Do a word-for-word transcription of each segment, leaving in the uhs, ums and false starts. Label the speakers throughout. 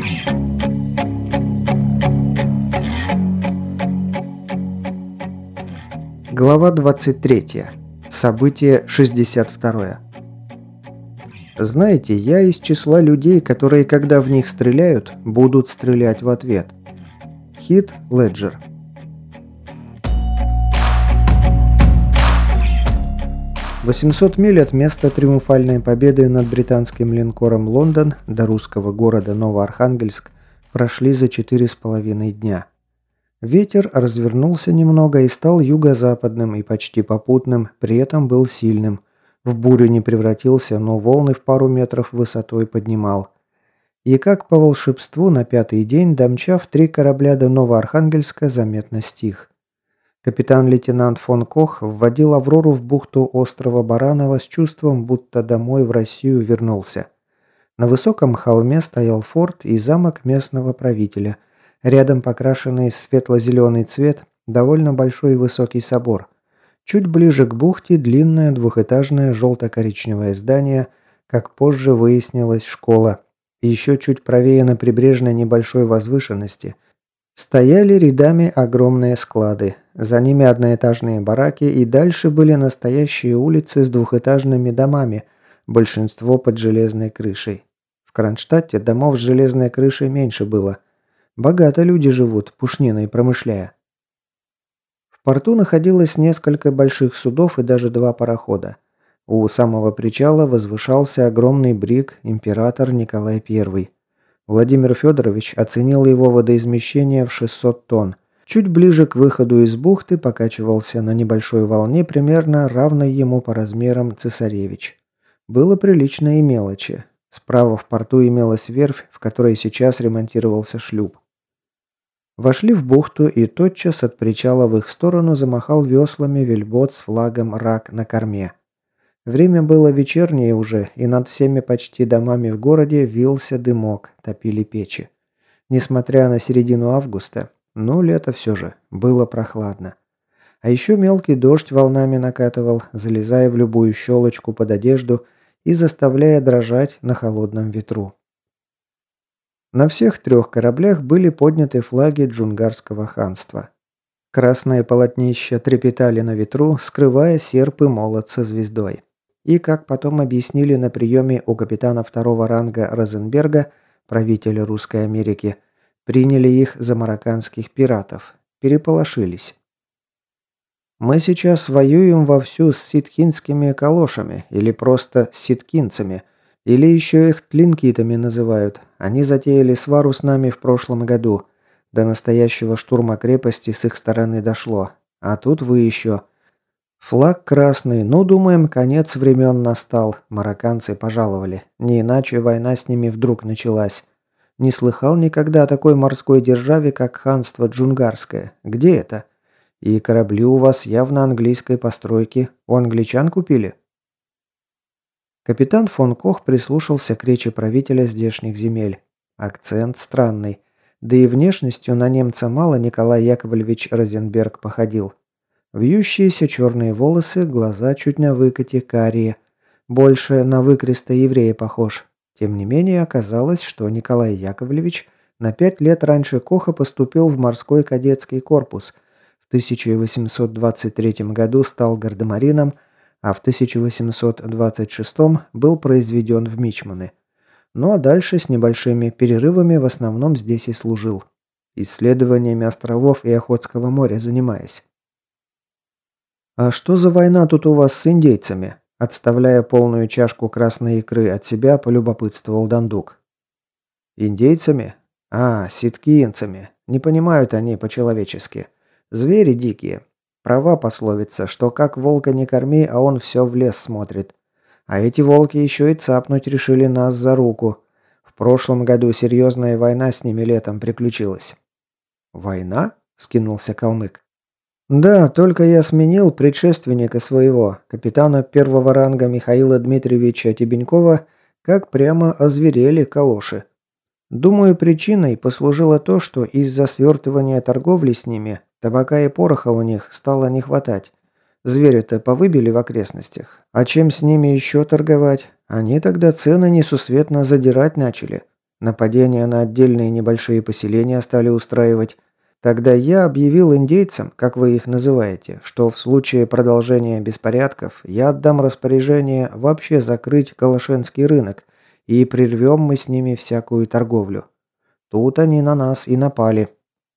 Speaker 1: Глава двадцать третья. Событие шестьдесят второе. Знаете, я из числа людей, которые, когда в них стреляют, будут стрелять в ответ. Хит Леджер. восемьсот миль от места триумфальной победы над британским линкором «Лондон» до русского города Новоархангельск прошли за четыре с половиной дня. Ветер развернулся немного и стал юго-западным и почти попутным, при этом был сильным. В бурю не превратился, но волны в пару метров высотой поднимал. И как по волшебству на пятый день, домчав три корабля до Новоархангельска, заметно стих. Капитан-лейтенант фон Кох вводил «Аврору» в бухту острова Баранова с чувством, будто домой в Россию вернулся. На высоком холме стоял форт и замок местного правителя. Рядом покрашенный в светло-зеленый цвет довольно большой и высокий собор. Чуть ближе к бухте длинное двухэтажное желто-коричневое здание, как позже выяснилось, школа. И еще чуть правее на прибрежной небольшой возвышенности стояли рядами огромные склады. За ними одноэтажные бараки, и дальше были настоящие улицы с двухэтажными домами, большинство под железной крышей. В Кронштадте домов с железной крышей меньше было. Богато люди живут, пушниной промышляя. В порту находилось несколько больших судов и даже два парохода. У самого причала возвышался огромный бриг «Император Николай Первый». Владимир Федорович оценил его водоизмещение в шестьсот тонн. Чуть ближе к выходу из бухты покачивался на небольшой волне, примерно равной ему по размерам «Цесаревич». Было прилично и мелочи. Справа в порту имелась верфь, в которой сейчас ремонтировался шлюп. Вошли в бухту, и тотчас от причала в их сторону замахал веслами вельбот с флагом «Рак» на корме. Время было вечернее уже, и над всеми почти домами в городе вился дымок, топили печи. Несмотря на середину августа, ну лето все же, было прохладно. А еще мелкий дождь волнами накатывал, залезая в любую щелочку под одежду и заставляя дрожать на холодном ветру. На всех трех кораблях были подняты флаги Джунгарского ханства. Красные полотнища трепетали на ветру, скрывая серп и молот со звездой. И, как потом объяснили на приеме у капитана второго ранга Розенберга, правителя Русской Америки, приняли их за марокканских пиратов. Переполошились. «Мы сейчас воюем вовсю с ситхинскими калошами, или просто с ситкинцами, или еще их тлинкитами называют. Они затеяли свару с нами в прошлом году. До настоящего штурма крепости с их стороны дошло. А тут вы еще. Флаг красный, ну, думаем, конец времен настал. Марокканцы пожаловали. Не иначе война с ними вдруг началась. Не слыхал никогда о такой морской державе, как ханство Джунгарское. Где это? И корабли у вас явно английской постройки. У англичан купили?» Капитан фон Кох прислушался к речи правителя здешних земель. Акцент странный. Да и внешностью на немца мало Николай Яковлевич Розенберг походил. Вьющиеся черные волосы, глаза чуть на выкате, карие. Больше на выкреста еврея похож. Тем не менее, оказалось, что Николай Яковлевич на пять лет раньше Коха поступил в морской кадетский корпус. В тысяча восемьсот двадцать третьем году стал гардемарином, а в тысяча восемьсот двадцать шестом был произведен в мичманы. Ну а дальше с небольшими перерывами в основном здесь и служил. Исследованиями островов и Охотского моря занимаясь. «А что за война тут у вас с индейцами?» Отставляя полную чашку красной икры от себя, полюбопытствовал Дандук. «Индейцами? А, ситкиинцами. Не понимают они по-человечески. Звери дикие. Права пословица, что как волка не корми, а он все в лес смотрит. А эти волки еще и цапнуть решили нас за руку. В прошлом году серьезная война с ними летом приключилась». «Война?» – вскинулся калмык. «Да, только я сменил предшественника своего, капитана первого ранга Михаила Дмитриевича Тебенькова, как прямо озверели калоши. Думаю, причиной послужило то, что из-за свертывания торговли с ними табака и пороха у них стало не хватать. Звери-то повыбили в окрестностях. А чем с ними еще торговать? Они тогда цены несусветно задирать начали. Нападения на отдельные небольшие поселения стали устраивать. Тогда я объявил индейцам, как вы их называете, что в случае продолжения беспорядков я отдам распоряжение вообще закрыть Калашенский рынок, и прервем мы с ними всякую торговлю. Тут они на нас и напали.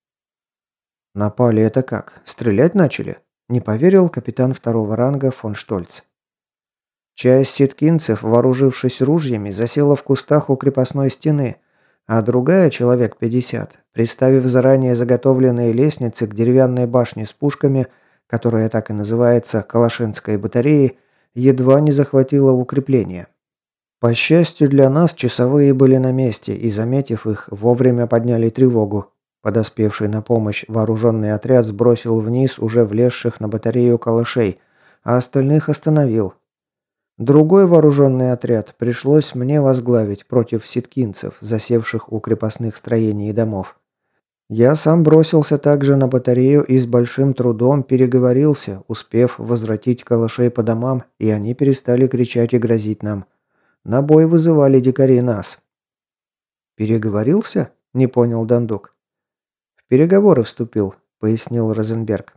Speaker 1: Напали это как? Стрелять начали? Не поверил капитан второго ранга фон Штольц. Часть ситкинцев, вооружившись ружьями, засела в кустах у крепостной стены, а другая, человек пятьдесят, приставив заранее заготовленные лестницы к деревянной башне с пушками, которая так и называется Калашинской батареей, едва не захватила укрепление. По счастью для нас, часовые были на месте и, заметив их, вовремя подняли тревогу. Подоспевший на помощь вооруженный отряд сбросил вниз уже влезших на батарею калашей, а остальных остановил. Другой вооруженный отряд пришлось мне возглавить против ситкинцев, засевших у крепостных строений и домов. Я сам бросился также на батарею и с большим трудом переговорился, успев возвратить калашей по домам, и они перестали кричать и грозить нам. На бой вызывали дикари нас. «Переговорился?» – не понял Дандук. «В переговоры вступил», – пояснил Розенберг.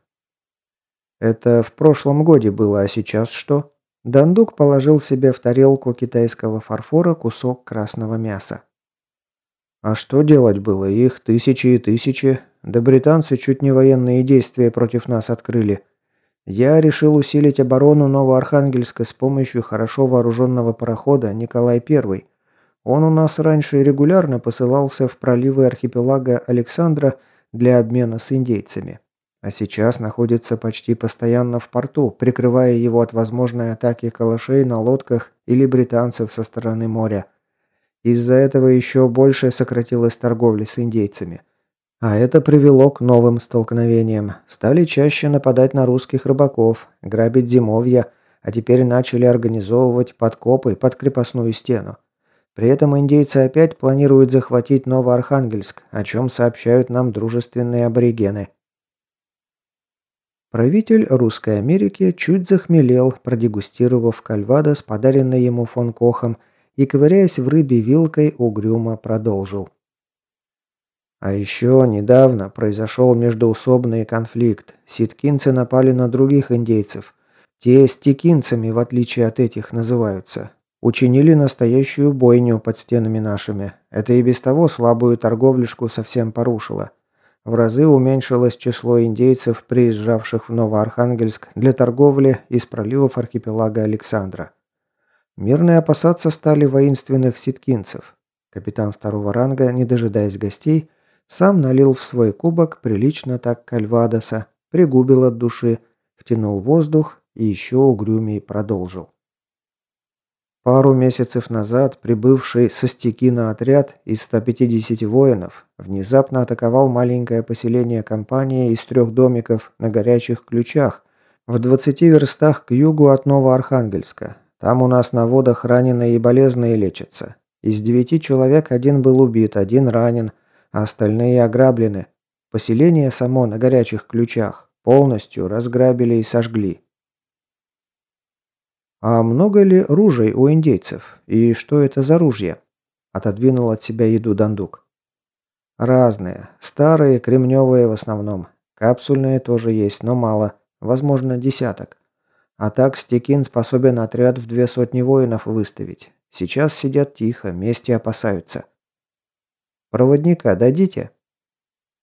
Speaker 1: «Это в прошлом годе было, а сейчас что?» Дандук положил себе в тарелку китайского фарфора кусок красного мяса. А что делать было? Их тысячи и тысячи. Да британцы чуть не военные действия против нас открыли. Я решил усилить оборону Новоархангельска с помощью хорошо вооруженного парохода «Николай Первый». Он у нас раньше регулярно посылался в проливы архипелага Александра для обмена с индейцами. А сейчас находится почти постоянно в порту, прикрывая его от возможной атаки калашей на лодках или британцев со стороны моря. Из-за этого еще больше сократилась торговля с индейцами. А это привело к новым столкновениям. Стали чаще нападать на русских рыбаков, грабить зимовья, а теперь начали организовывать подкопы под крепостную стену. При этом индейцы опять планируют захватить Новоархангельск, о чем сообщают нам дружественные аборигены. Правитель Русской Америки чуть захмелел, продегустировав кальвадос, подаренный ему фон Кохом, и, ковыряясь в рыбе вилкой, угрюмо продолжил. А еще недавно произошел междоусобный конфликт. Ситкинцы напали на других индейцев. Те стекинцами, в отличие от этих, называются. Учинили настоящую бойню под стенами нашими. Это и без того слабую торговлюшку совсем порушило. В разы уменьшилось число индейцев, приезжавших в Новоархангельск для торговли из проливов архипелага Александра. Мирные опасаться стали воинственных ситкинцев. Капитан второго ранга, не дожидаясь гостей, сам налил в свой кубок прилично так кальвадоса, пригубил от души, втянул воздух и еще угрюмей продолжил. Пару месяцев назад прибывший со Стекина отряд из ста пятидесяти воинов внезапно атаковал маленькое поселение компании из трех домиков на горячих ключах в двадцати верстах к югу от Новоархангельска. Там у нас на водах раненые и болезные лечатся. Из девяти человек один был убит, один ранен, а остальные ограблены. Поселение само на горячих ключах полностью разграбили и сожгли. «А много ли ружей у индейцев? И что это за ружья?» Отодвинул от себя еду Дандук. «Разные. Старые, кремневые в основном. Капсульные тоже есть, но мало. Возможно, десяток. А так Стекин способен отряд в две сотни воинов выставить. Сейчас сидят тихо, мести опасаются». «Проводника дадите?»